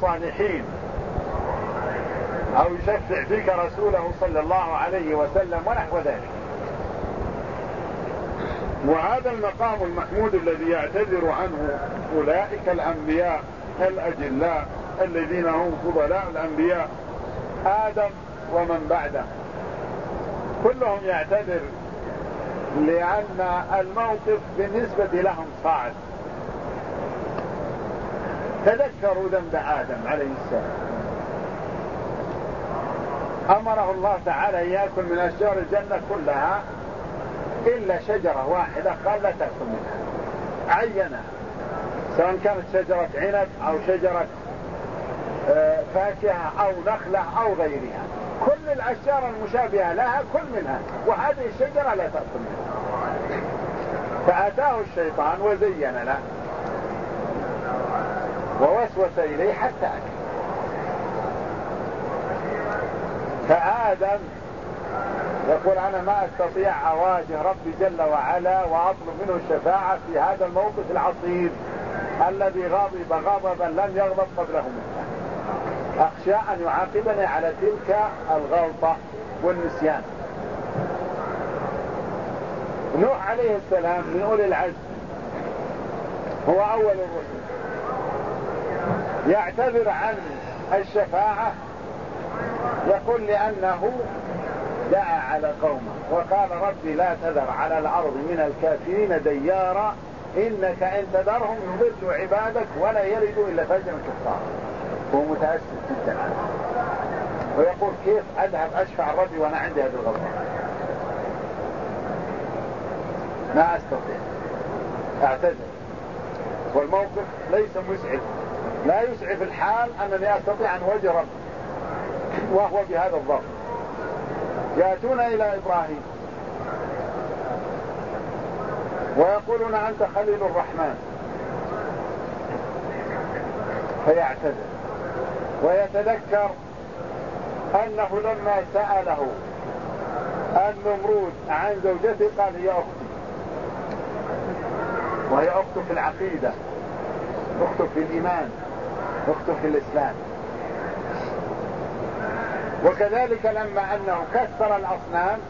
الصالحين أو يشفع فيك رسوله صلى الله عليه وسلم ونحو ذلك. وهذا المقام المحمود الذي يعتذر عنه أولئك الأنبياء الأجلاء الذين هم فضلاء الأنبياء آدم ومن بعده، كلهم يعتذر لأن الموقف بالنسبة لهم صعب. تذكروا ذنب آدم عليه السلام، أمره الله تعالى أن يأكل من أشجار الجنة كلها إلا شجرة واحدة قال لا تأكل منها، عينها، سواء كانت شجرة عنب أو شجرة فاكهة أو نخلة أو غيرها، كل الأشجار المشابهة لها كل منها، وهذه الشجرة لا تأكل منها. فأتاه الشيطان وزين له ووسوس إليه حتى أكل. فآدم يقول أنا ما أستطيع أواجه ربي جل وعلا وأطلب منه الشفاعة في هذا الموقف العصيب الذي غضب غضبا لم يغضب قبله منه، أخشى أن يعاقبني على تلك الغلطة والنسيان. نوح عليه السلام من أولي العزم، هو أول الرسل، يعتذر عن الشفاعة، يقول لأنه دعا على قومه وقال ربي لا تذر على الأرض من الكافرين ديارا إنك إن تذرهم يضلوا عبادك ولا يلدوا إلا فجرا كفارا. هو متأسف جدا ويقول كيف أذهب أشفع ربي وأنا عندي هذه الغلطة، ما أستطيع، أعتذر. والموقف ليس مسعف، لا يسعف الحال أنني أستطيع أن وجه ربي وهو بهذا الضغط. يأتون إلى إبراهيم ويقولون أنت خليل الرحمن، فيعتذر ويتذكر أنه لما سأله النمرود عن زوجته قال هي أختي، وهي أخته في العقيدة، أخته في الإيمان، أخته في الإسلام. وكذلك لما أنه كسر الأصنام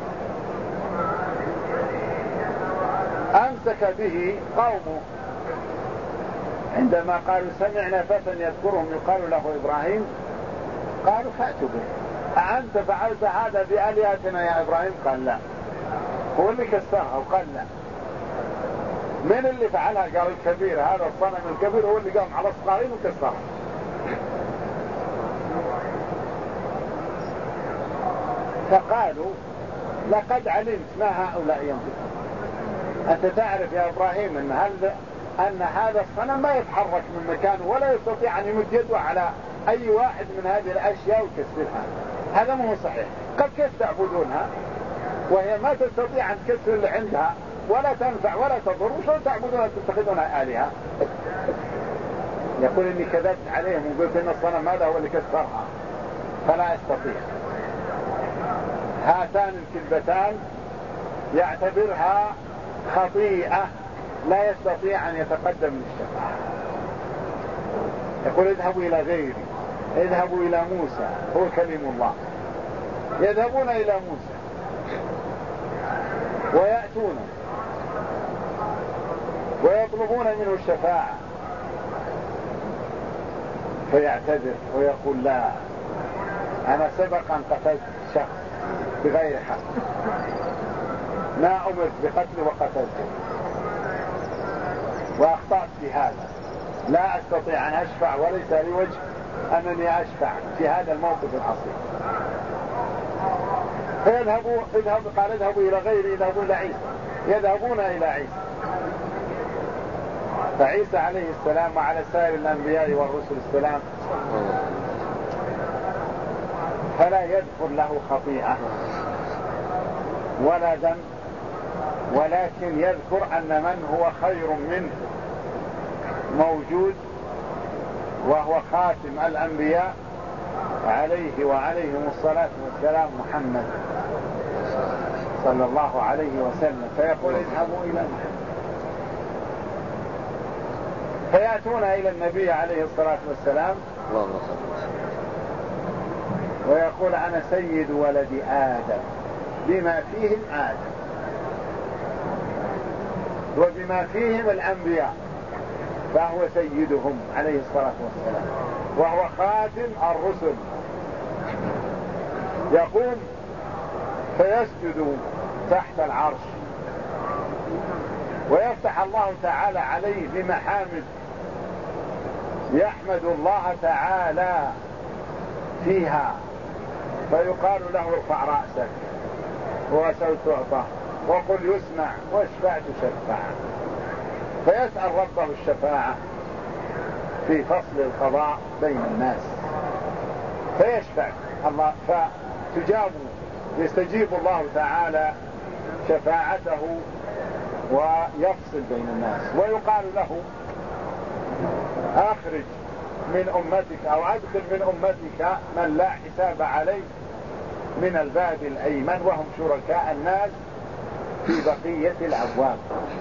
أمسك به قومه عندما قالوا سمعنا فتى يذكرهم يقال له إبراهيم، قالوا فأتوا به، أأنت فعلت هذا بآلهتنا يا إبراهيم؟ قال لا. هو اللي كسرها وقال لا. من اللي فعلها؟ قال الكبير، هذا الصنم الكبير هو اللي قام على الصغيرين وكسرها. فقالوا لقد علمت ما هؤلاء ينطقون، أنت تعرف يا إبراهيم أن هذا الصنم ما يتحرك من مكانه ولا يستطيع أن يمد يده على أي واحد من هذه الأشياء ويكسرها، هذا مو صحيح. قد كيف تعبدونها وهي ما تستطيع أن تكسر اللي عندها ولا تنفع ولا تضر، وشو تعبدونها تتخذونها آلهة؟ يقول إني كذبت عليهم وقلت إن الصنم هذا هو اللي كسرها فلا أستطيع. هاتان الكذبتان يعتبرها خطيئة لا يستطيع أن يتقدم للشفاعة. يقول اذهبوا إلى غيري، اذهبوا إلى موسى، هو كلم الله. يذهبون إلى موسى ويأتون ويطلبون منه الشفاعة، فيعتذر ويقول لا، أنا سبقا قتلت شخص بغير حق، ما أمرت بقتله وقتلته وأخطأت في هذا، لا أستطيع أن أشفع وليس لي وجه أنني أشفع في هذا الموقف العصيب. قال اذهبوا إلى غيري، اذهبوا إلى عيسى. يذهبون إلى عيسى، فعيسى عليه السلام وعلى سائر الأنبياء والرسل السلام فلا يذكر له خطيئة ولا ذنب، ولكن يذكر أن من هو خير منه موجود، وهو خاتم الأنبياء عليه وعليهم الصلاة والسلام، محمد صلى الله عليه وسلم. فيقول اذهبوا إلى محمد، فيأتون إلى النبي عليه الصلاة والسلام ويقول أنا سيد ولد آدم بما فيهم آدم وبما فيهم الأنبياء، فهو سيدهم عليه الصلاة والسلام وهو خاتم الرسل. يقوم فيسجد تحت العرش ويفتح الله تعالى عليه بمحامد يحمد الله تعالى فيها، فيقال له ارفع رأسك وسوف تعطى وقل يسمع واشفع تشفع، فيسأل ربه الشفاعة في فصل القضاء بين الناس فيشفع الله يستجيب الله تعالى شفاعته ويفصل بين الناس، ويقال له اخرج من امتك او ادخل من امتك من لا حساب عليه من الباب الايمن وهم شركاء الناس في بقية الابواب،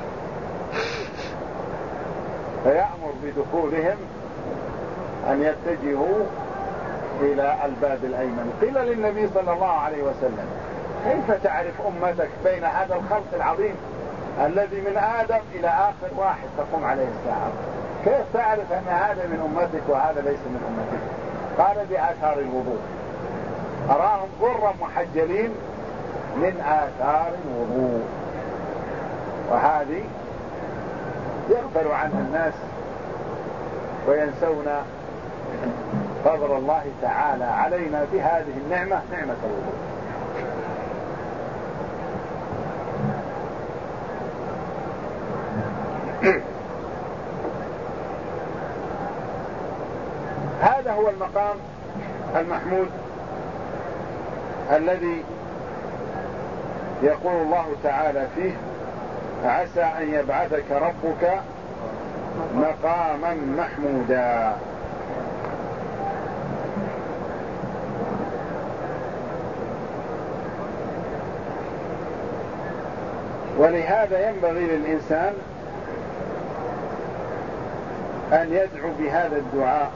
فيأمر بدخولهم ان يتجهوا الى الباب الايمن. قيل للنبي صلى الله عليه وسلم كيف تعرف امتك بين هذا الخلق العظيم الذي من آدم إلى آخر واحد تقوم عليه الساعة، كيف تعرف أن هذا من أمتك وهذا ليس من أمتك؟ قال بآثار الوضوء، أراهم غرا محجلين من آثار الوضوء، وهذه يغفل عنها الناس وينسون فضل الله تعالى علينا بهذه النعمة، نعمة الوضوء. هذا هو المقام المحمود الذي يقول الله تعالى فيه عسى أن يبعثك ربك مقاما محمودا. ولهذا ينبغي للإنسان أن يدعو بهذا الدعاء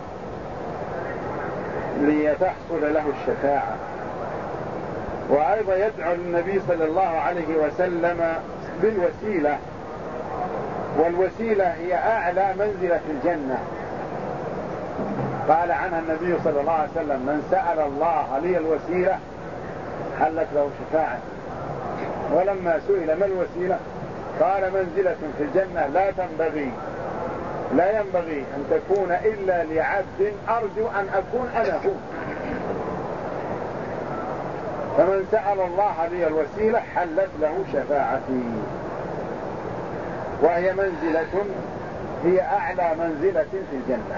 ليتحصل له الشفاعة، وأيضا يدعو النبي صلى الله عليه وسلم بالوسيلة، والوسيلة هي أعلى منزلة في الجنة. قال عنها النبي صلى الله عليه وسلم من سأل الله لي الوسيلة حلت له شفاعة. ولما سئل ما الوسيلة قال منزلة في الجنة لا ينبغي أن تكون إلا لعبد أرجو أن أكون أنا هو. فمن سأل الله لي الوسيلة حلت له شفاعتي، وهي منزلة هي أعلى منزلة في الجنة.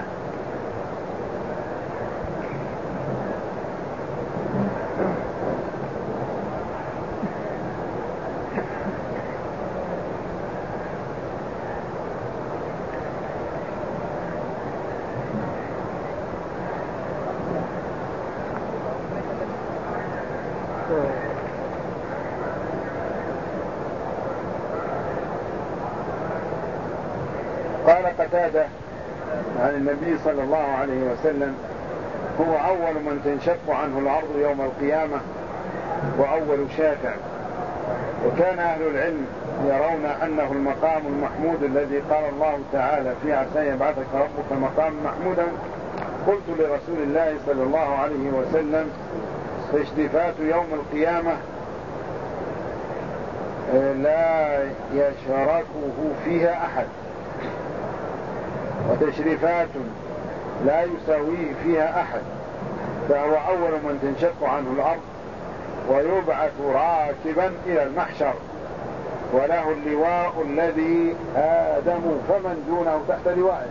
قال قتادة عن النبي صلى الله عليه وسلم هو أول من تنشق عنه الأرض يوم القيامة وأول شافع. وكان أهل العلم يرون أنه المقام المحمود الذي قال الله تعالى في عسى يبعثك ربك مقام محمودا. قلت لرسول الله صلى الله عليه وسلم تشريفات يوم القيامة لا يشاركه فيها أحد، وتشريفات لا يساويه فيها أحد، فهو أول من تنشق عنه الأرض ويبعث راكبا إلى المحشر، وله اللواء الذي آدم فمن دونه تحت لوائه،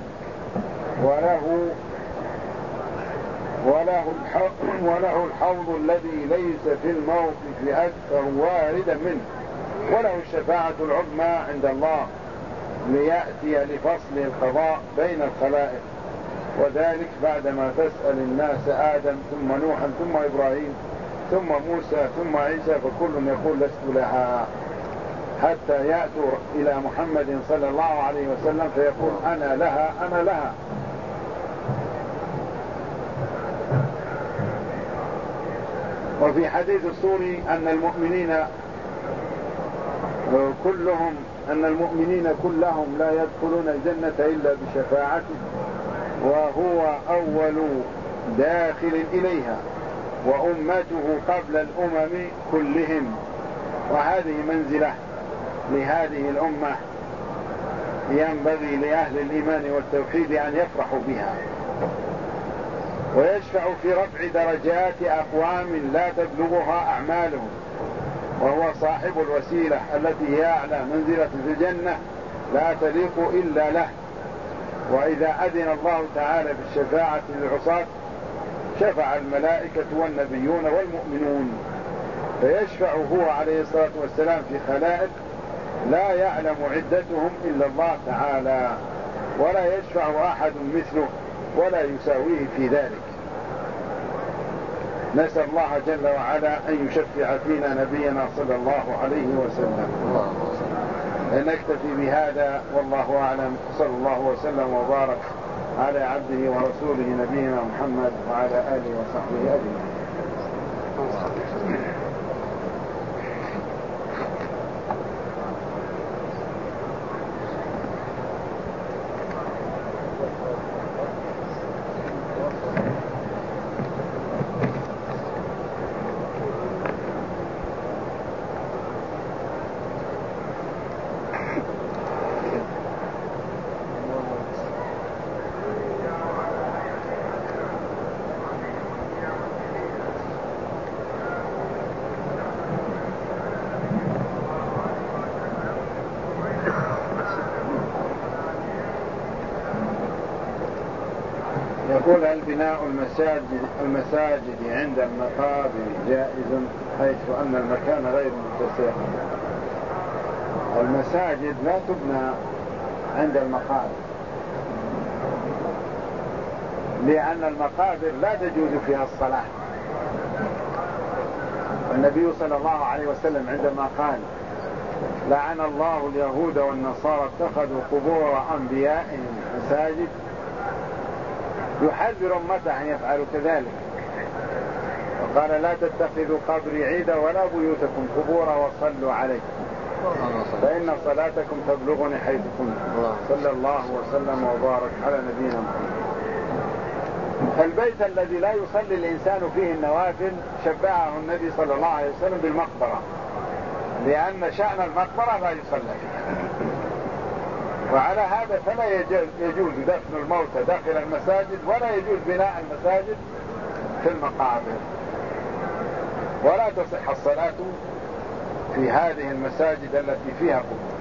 وله الحوض الذي ليس في الموقف أكثر واردا منه، وله الشفاعة العظمى عند الله ليأتي لفصل القضاء بين الخلائق، وذلك بعدما تسأل الناس آدم ثم نوحا ثم إبراهيم ثم موسى ثم عيسى، فكل يقول لست لها، حتى يأتوا إلى محمد صلى الله عليه وسلم فيقول أنا لها أنا لها. وفي حديث السوري أن المؤمنين كلهم لا يدخلون الجنة إلا بشفاعته، وهو أول داخل إليها وأمته قبل الأمم كلهم. وهذه منزلة لهذه الأمة ينبغي لأهل الإيمان والتوحيد أن يفرحوا بها. ويشفع في رفع درجات أقوام لا تبلغها أعمالهم، وهو صاحب الوسيلة التي هي أعلى منزلة في الجنة لا تليق إلا له. وإذا أذن الله تعالى بالشفاعة للعصاة شفع الملائكة والنبيون والمؤمنون، فيشفع هو عليه الصلاة والسلام في خلائق لا يعلم عدتهم إلا الله تعالى، ولا يشفع أحد مثله ولا يساويه في ذلك. نسأل الله جل وعلا أن يشفع فينا نبينا صلى الله عليه وسلم. نكتفي بهذا والله أعلم. صلى الله وسلم وبارك على عبده ورسوله نبينا محمد وعلى آله وصحبه أجمعين. يقول: هل بناء المساجد عند المقابر جائز حيث أن المكان غير متسع؟ المساجد لا تبنى عند المقابر، لأن المقابر لا تجوز فيها الصلاة. النبي صلى الله عليه وسلم عندما قال: لعن الله اليهود والنصارى اتخذوا قبور أنبيائهم مساجد، يحذر أمته أن يفعلوا كذلك، وقال: لا تتخذوا قبري عيدا ولا بيوتكم قبورا وصلوا عليه فإن صلاتكم تبلغني حيث كنتم. صلى الله وسلم وبارك على نبينا محمد. البيت الذي لا يصلي الإنسان فيه النوافل شبهه النبي صلى الله عليه وسلم بالمقبرة، لأن شأن المقبرة لا يصلى فيها. وعلى هذا فلا يجوز دفن الموتى داخل المساجد، ولا يجوز بناء المساجد في المقابر، ولا تصح الصلاة في هذه المساجد التي فيها قبور.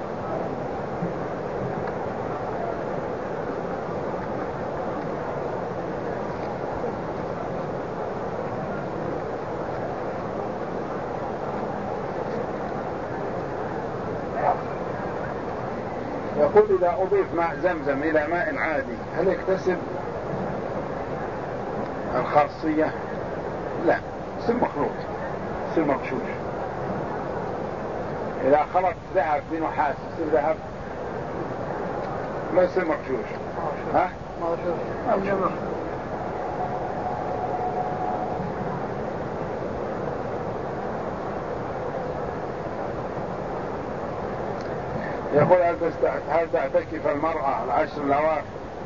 يقول: إذا أضيف ماء زمزم إلى ماء عادي هل يكتسب الخاصية؟ لا، يصير مخلوط، يصير مغشوش. إذا خلط ذهب بنحاس يصير ذهب، ما يصير مغشوش. ها؟ مغشوش. يقول: هل تعتكف المرأة العشر الأواخر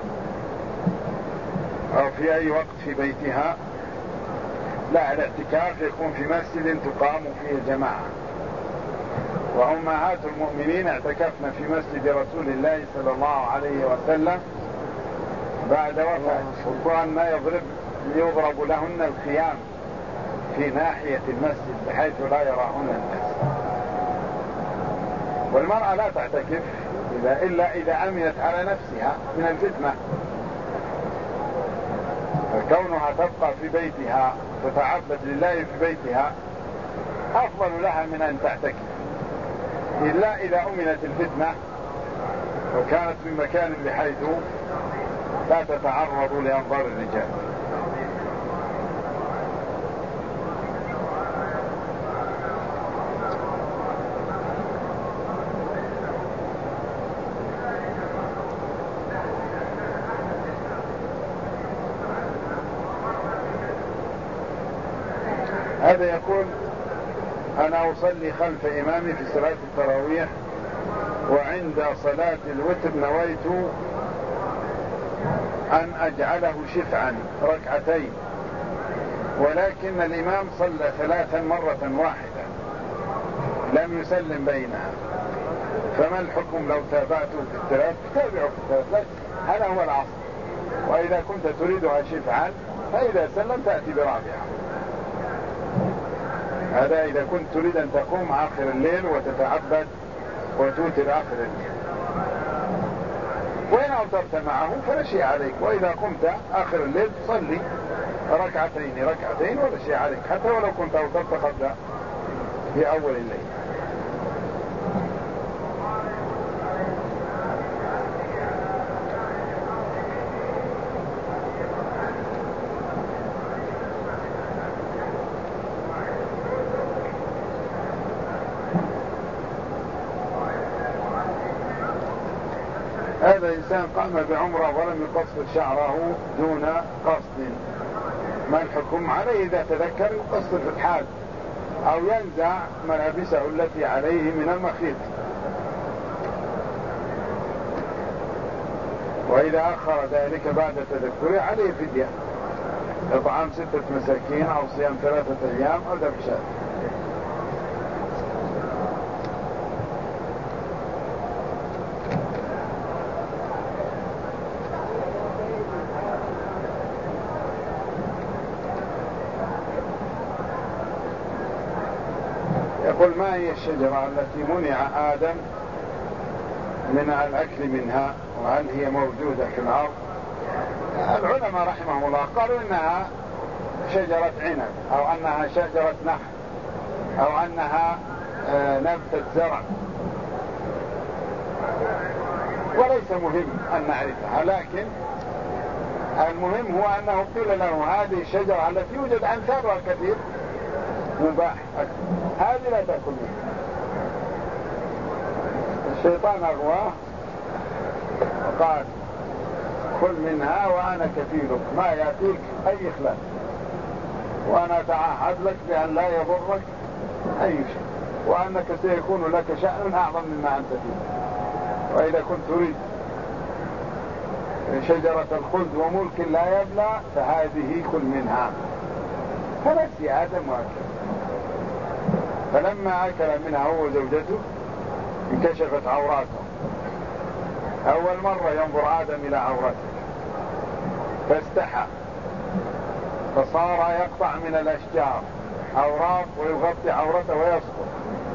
أو في أي وقت في بيتها؟ لا، الاعتكاف يكون في مسجد تقام فيه جماعة، وأمهات المؤمنين اعتكفن في مسجد رسول الله صلى الله عليه وسلم بعد وفاته، وكان يضرب لهن الخيام في ناحية المسجد بحيث لا يراهن الناس. والمرأة لا تعتكف إلا إذا أمنت على نفسها من الفتنة، فكونها تبقى في بيتها تتعبد لله في بيتها أفضل لها من أن تعتكف، إلا إذا أمنت الفتنة وكانت في مكان بحيث لا تتعرض لأنظار الرجال. هذا يقول: أنا أصلي خلف إمامي في صلاة التراويح، وعند صلاة الوتر نويت أن أجعله شفعا ركعتين، ولكن الإمام صلى 3 مرة واحدة لم يسلم بينها، فما الحكم لو تابعته في الثلاث؟ تابعه في الثلاث، هذا هو العصر. وإذا كنت تريدها شفعا فإذا سلم تأتي برابعة. هذا إذا كنت تريد أن تقوم آخر الليل وتتعبد وتوتر آخر الليل. وإن أوترت معه فلا شيء عليك، وإذا قمت آخر الليل تصلي ركعتين ولا شيء عليك، حتى ولو كنت أوترت قبل في أول الليل. هذا إنسان قام بعمره ولم يقصر شعره دون قصد، ما الحكم عليه؟ إذا تذكر يقصر في الحال أو ينزع ملابسه التي عليه من المخيط. وإذا أخر ذلك بعد تذكره عليه فدية، إطعام 6 مساكين أو صيام 3 أيام أو ذبح شاة. يقول: ما هي الشجرة التي منع آدم من الأكل منها، وهل هي موجودة في الأرض؟ العلماء رحمهم الله قالوا إنها شجرة عنب، أو أنها شجرة نخل، أو أنها نبتة زرع، وليس مهم أن نعرفها، لكن المهم هو أنه قيل له هذه الشجرة التي يوجد أمثالها كثير مباح أكل، هذه لا تأكل منها. الشيطان أغواه وقال: كل منها وأنا كفيلك، ما يأتيك أي خلاف، وأنا أتعهد لك بأن لا يضرك أي شيء، وأنك سيكون لك شأن أعظم مما أنت فيه. وإذا كنت تريد شجرة الخلد وملك لا يبلى فهذه كل منها. فنسي آدم وأكل، فلما أكل منها هو وزوجته انكشفت عوراته. أول مرة ينظر آدم إلى عورته فاستحى، فصار يقطع من الأشجار أوراق ويغطي عورته ويسقط،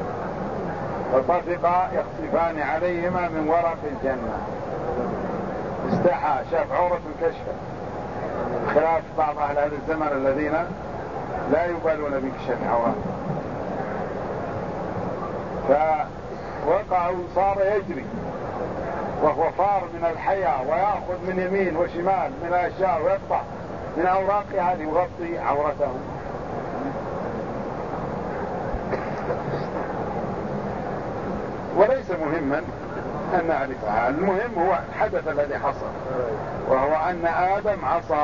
فطفقا يخصفان عليهما من ورق الجنة. استحى، شاف عورة كشفة، خلاف بعض أهل هذا الزمن الذين لا يبالون بكشف عورات. فوقع صار يجري وهو فار من الحياة، ويأخذ من يمين وشمال من الأشجار ويقطع من أوراقها ليغطي عورته. وليس مهما أن نعرفها، المهم هو الحدث الذي حصل، وهو أن آدم عصى.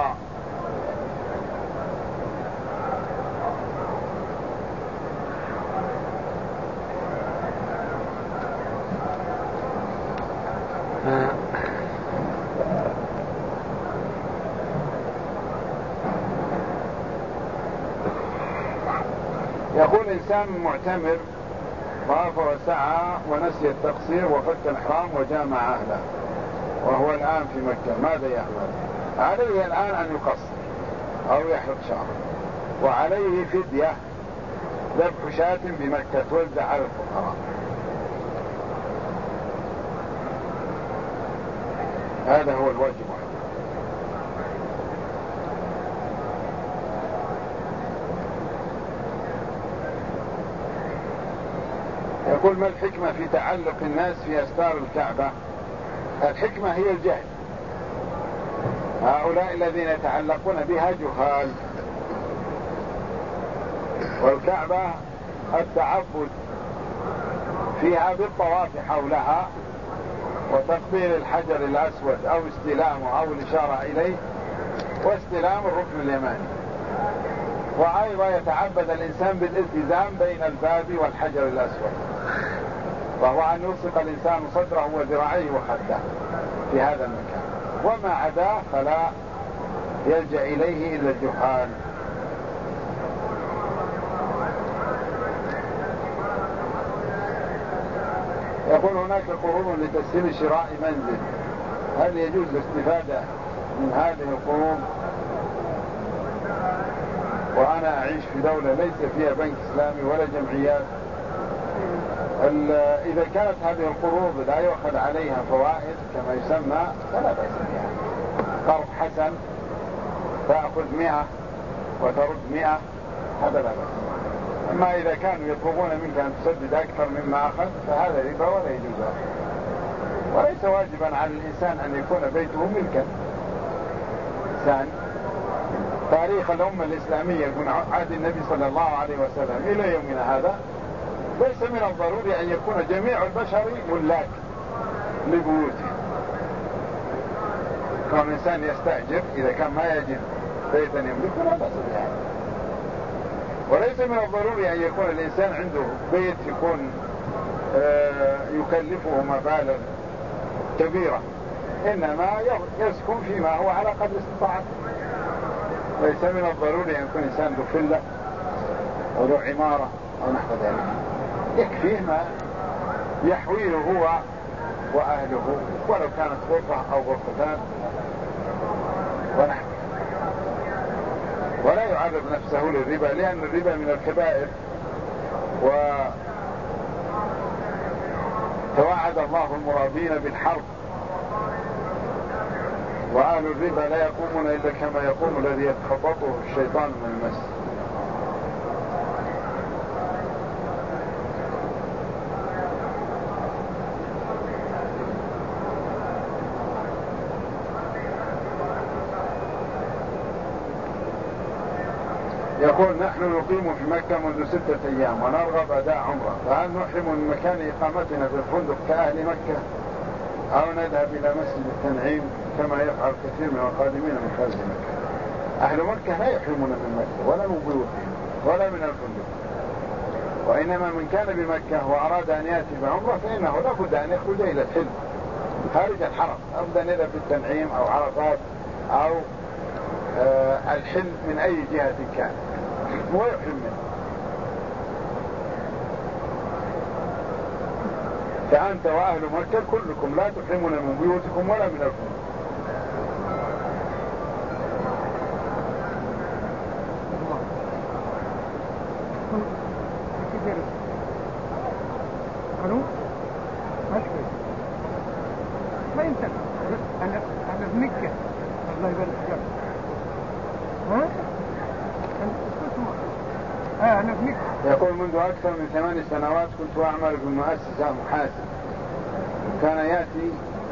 يقول إنسان معتمر طاف وسعى ونسي التقصير وفك الإحرام وجامع أهله، وهو الآن في مكة، ماذا يعمل؟ عليه الآن أن يقصر أو يحلق شعره، وعليه فدية ذبح شاة بمكة توزع على الفقراء. هذا هو الواجب. يقول: ما الحكمة في تعلق الناس في أستار الكعبة؟ الحكمة هي الجهل. هؤلاء الذين يتعلقون بها جهال، والكعبة التعبد فيها بالطواف حولها وتقبيل الحجر الأسود أو استلامه أو الإشارة إليه واستلام الركن اليماني. وأيضا يتعبد الإنسان بالالتزام بين الباب والحجر الأسود، وهو أن يلصق الإنسان صدره وذراعيه وخده في هذا المكان، وما عداه فلا يلجأ إليه إلا الجهال. يقول هناك قروض لتسهيل شراء منزل، هل يجوز الاستفادة من هذه القروض وأنا أعيش في دولة ليس فيها بنك إسلامي ولا جمعيات؟ إذا كانت هذه القروض لا يؤخذ عليها فوائد كما يسمى فلا بأس بها، قرض حسن تأخذ 100 وترد 100 هذا لا بأس. أما إذا كانوا يطلبون منك أن تسدد أكثر مما أخذ فهذا ربا ولا يجوز، وليس واجبا على الإنسان أن يكون بيته ملكا. ثاني، تاريخ الأمة الإسلامية من عهد النبي صلى الله عليه وسلم إلى يومنا هذا ليس من الضروري أن يكون جميع البشر ملاك لبيوتهم. كون الإنسان يستأجر إذا كان ما يجد بيتا يملكه لا بأس بها، وليس من الضروري أن يكون الإنسان عنده بيت يكون يكلفه مبالغ كبيرة، إنما يسكن فيما هو على قدر استطاعته. ليس من الضروري أن يكون إنسان ذو فلة أو ذو عمارة أو نحو ذلك، يكفيه ما يحويه هو وأهله ولو كانت غرفة أو غرفتان ونحو، ولا يعرض نفسه للربا، لأن الربا من الكبائر، وتوعد الله المرابين بالحرب، وأهل الربا لا يقومون إلا كما يقوم الذي يتخبطه الشيطان من المس. يقول نحن نقيم في مكة منذ 6 أيام ونرغب أداء عمرة، فهل نحرم من مكان إقامتنا في الفندق كأهل مكة أو نذهب إلى مسجد التنعيم كما يفعل كثير من القادمين من خارج مكة؟ أهل مكة لا يحرمون من مكة ولا من بيوتهم ولا من الفندق، وإنما من كان بمكة وأراد أن يأتي بعمرة فإنه لا بد أن يخرج إلى الحلم خارج الحرم، أبدا إذا في التنعيم أو عرفات أو الحلم من أي جهة كان ويحرم منه. فأنت وأهل مكة كلكم لا تحرمون من بيوتكم ولا من الفندق. ما يمكن أنا في مكة الله يبارك فيك. أنا في مكة. يقول منذ أكثر من 8 سنوات كنت أعمل في مؤسسة محاسب، كان يأتي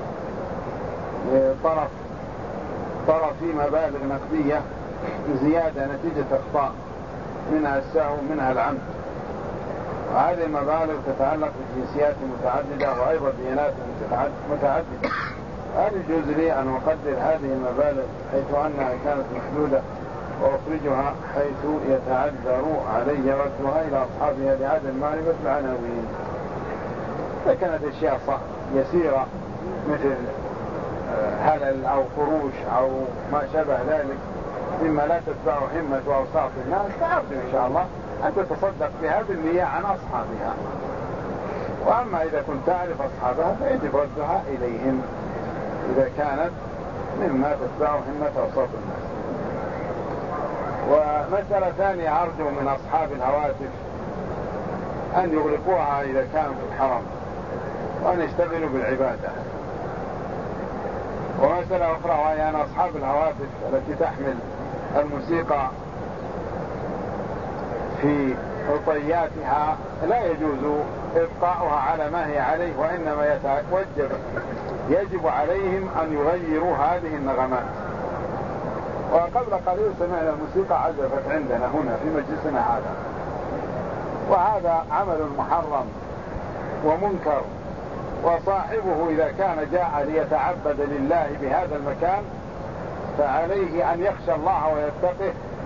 طرفي مبالغ نقدية زيادة نتيجة أخطاء منها السهو منها العمد، وهذه المبالغ تتعلق بجنسيات متعددة وأيضا ديانات متعددة. هل يجوز لي أن أقدر هذه المبالغ حيث أنها كانت محدودة وأخرجها حيث يتعذر علي ردها إلى أصحابها لعدم معرفة العناوين؟ إذا كانت أشياء يسيرة مثل هلل أو خروش أو ما شابه ذلك مما لا تتبع همة وأوساط الناس فأرجو إن شاء الله أن تتصدق بها بالنية عن أصحابها، وأما إذا كنت تعرف أصحابها فيجب ردها إليهم إذا كانت مما تتبع همة وأوساط الناس. ومسألة ثانية أرجو من أصحاب الهواتف أن يغلقوها إذا كانوا في الحرم وأن يشتغلوا بالعبادة. ومسألة أخرى وهي أن أصحاب الهواتف التي تحمل الموسيقى في رطياتها لا يجوز إبقاؤها على ما هي عليه، وإنما يجب عليهم أن يغيروا هذه النغمات. وقبل قليل سمعنا الموسيقى عزفت عندنا هنا في مجلسنا هذا، وهذا عمل محرم ومنكر، وصاحبه إذا كان جاء ليتعبد لله بهذا المكان فعليه أن يخشى الله ويتقه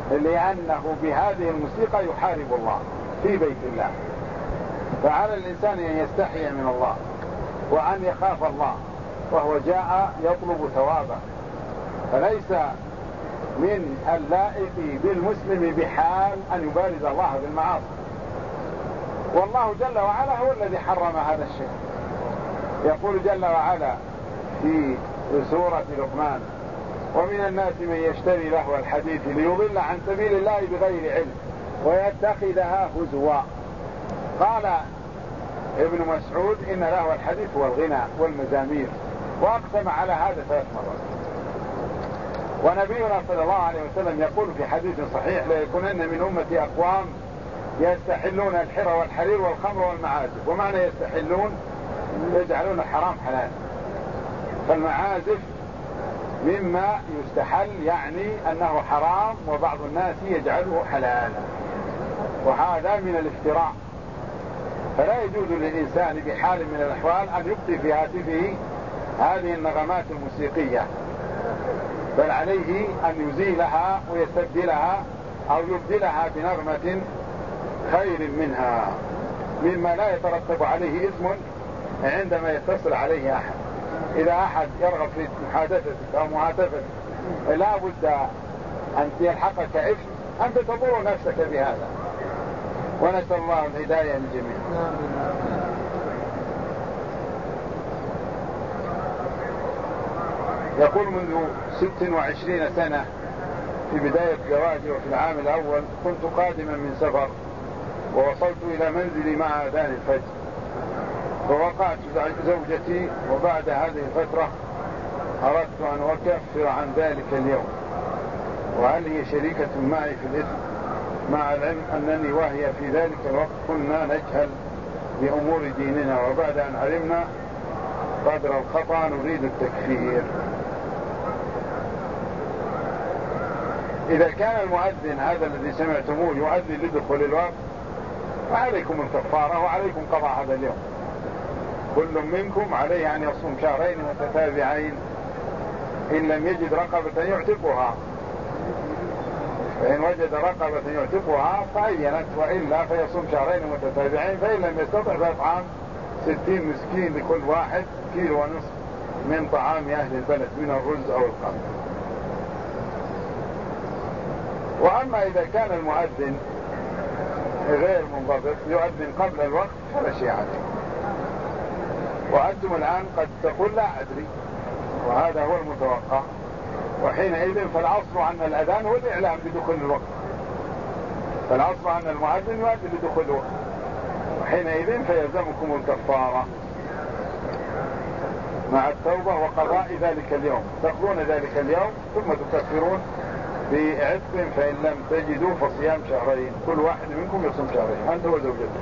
لأنه بهذه الموسيقى يحارب الله في بيت الله. فعلى الإنسان أن يستحي من الله وأن يخاف الله، وهو جاء يطلب ثوابه، فليس من اللائق بالمسلم بحال أن يبارز الله بالمعاصي. والله جل وعلا هو الذي حرم هذا الشيء. يقول جل وعلا في سورة لقمان: ومن الناس من يشتري لهو الحديث ليضل عن سبيل الله بغير علم ويتخذها هزوا. قال ابن مسعود: إن لهو الحديث هو الغنى والمزامير، وأقسم على هذا 3 مرات. ونبينا صلى الله عليه وسلم يقول في حديث صحيح: لا يكونن من أمتي أقوام يستحلون الحر والحرير والخمر والمعازف. ومعنى يستحلون يجعلون الحرام حلال. فالمعازف مما يستحل، يعني أنه حرام، وبعض الناس يجعله حلال، وهذا من الافتراء. فلا يجوز للإنسان بحال من الأحوال أن يبقي في هاتفه هذه النغمات الموسيقية، بل عليه أن يزيلها ويستبدلها أو يبدلها بنغمة خير منها، مما لا يترتب عليه إثم عندما يتصل عليه أحد. إذا أحد يرغب في محادثتك أو مهاتفتك لا بد أن يلحقك إثم، أنت تضر نفسك بهذا. ونسأل الله الهداية للجميع. يقول: منذ 26 سنة في بداية زواجي وفي العام الأول كنت قادما من سفر، ووصلت إلى منزلي مع أذان الفجر، فوقعت زوجتي، وبعد هذه الفترة أردت أن أكفر عن ذلك اليوم، وهل هي شريكة معي في الإثم، مع العلم أنني وهي في ذلك الوقت كنا نجهل بأمور ديننا، وبعد أن علمنا قدر الخطأ نريد التكفير. إذا كان المؤذن هذا الذي سمعتموه يؤذن لدخول الوقت فعليكم الكفارة وعليكم قضاء هذا اليوم. كل منكم عليه أن يصوم 2 شهرين متتابعين إن لم يجد رقبة يعتقها، فإن وجد رقبة يعتقها فعينت، وإلا فيصوم 2 شهرين متتابعين، فإن لم يستطع فيطعم 60 مسكين لكل واحد 1.5 كيلو من طعام أهل البلد من الرز أو القمح. وأما إذا كان المؤذن غير منضبط يؤذن قبل الوقت فلا شيء عليه. وأنتم الآن قد تقول: لا أدري، وهذا هو المتوقع، وحينئذ فالأصل أن الأذان هو الإعلام بدخول الوقت، فالأصل أن المؤذن يؤذن بدخول الوقت، وحينئذ فيلزمكم الكفارة مع التوبة وقضاء ذلك اليوم. تقضون ذلك اليوم ثم تكفرون بعتق، فإن لم تجدوا فصيام 2 شهرين، كل واحد منكم يصوم 2 شهرين أنت وزوجته.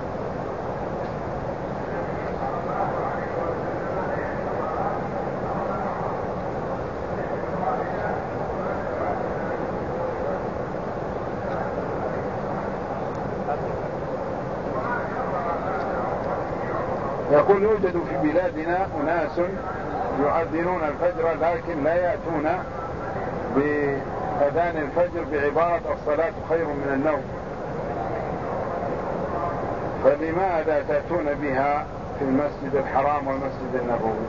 يقول: يوجد في بلادنا أناس يؤذنون الفجر لكن لا يأتون بأذان الفجر بعبارة الصلاة خير من النوم، فلماذا تأتون بها في المسجد الحرام والمسجد النبوي؟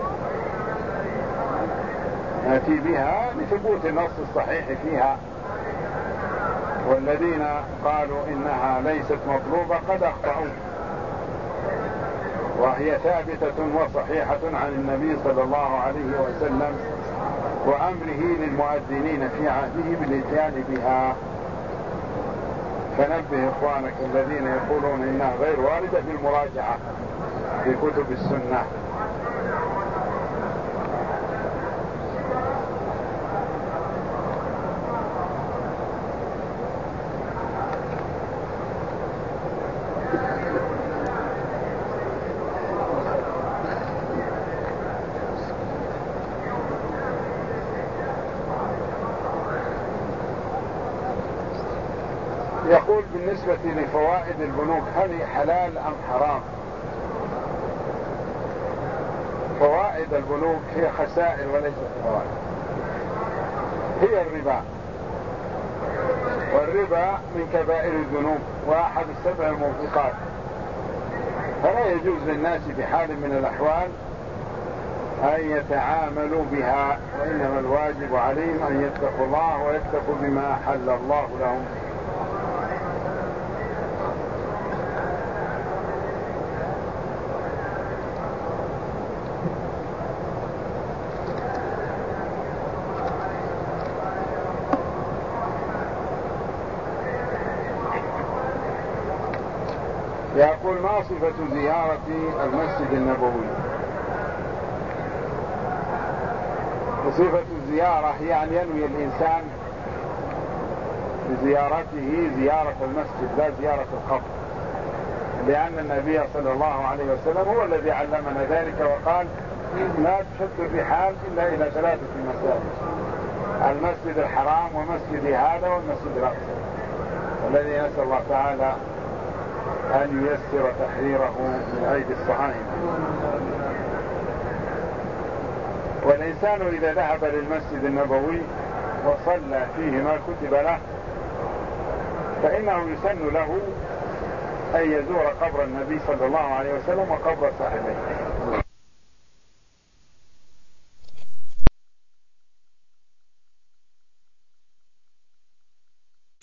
نأتي بها لثبوت النص الصحيح فيها، والذين قالوا إنها ليست مطلوبة قد أخطأوا، وهي ثابتة وصحيحة عن النبي صلى الله عليه وسلم وأمره للمؤذنين في عهده بالإتيان بها. فنبه إخوانك الذين يقولون إنها غير واردة بالمراجعة في كتب السنة. يقول: بالنسبة لفوائد البنوك هل هي حلال أم حرام؟ فوائد البنوك هي خسائر وليست فوائد، هي الربا. والربا من كبائر الذنوب وأحد السبع الموبقات، فلا يجوز للناس بحال من الأحوال أن يتعاملوا بها، وإنما الواجب عليهم أن يتقوا الله ويتقوا بما أحل الله لهم. يقول: ما صفة زيارة المسجد النبوي؟ وصفة الزيارة هي أن ينوي الإنسان بزيارته زيارة المسجد لا زيارة القبر، لأن النبي صلى الله عليه وسلم هو الذي علمنا ذلك وقال: لا تشد الرحال إلا إلى 3 مساجد: المسجد الحرام ومسجد هذا والمسجد الأقصى، الذي نسأل الله تعالى أن ييسر تحريره من أيدي الصهاينة. والإنسان إذا ذهب للمسجد النبوي وصلى فيه ما كتب له فإنه يسن له أن يزور قبر النبي صلى الله عليه وسلم وقبر صاحبيه.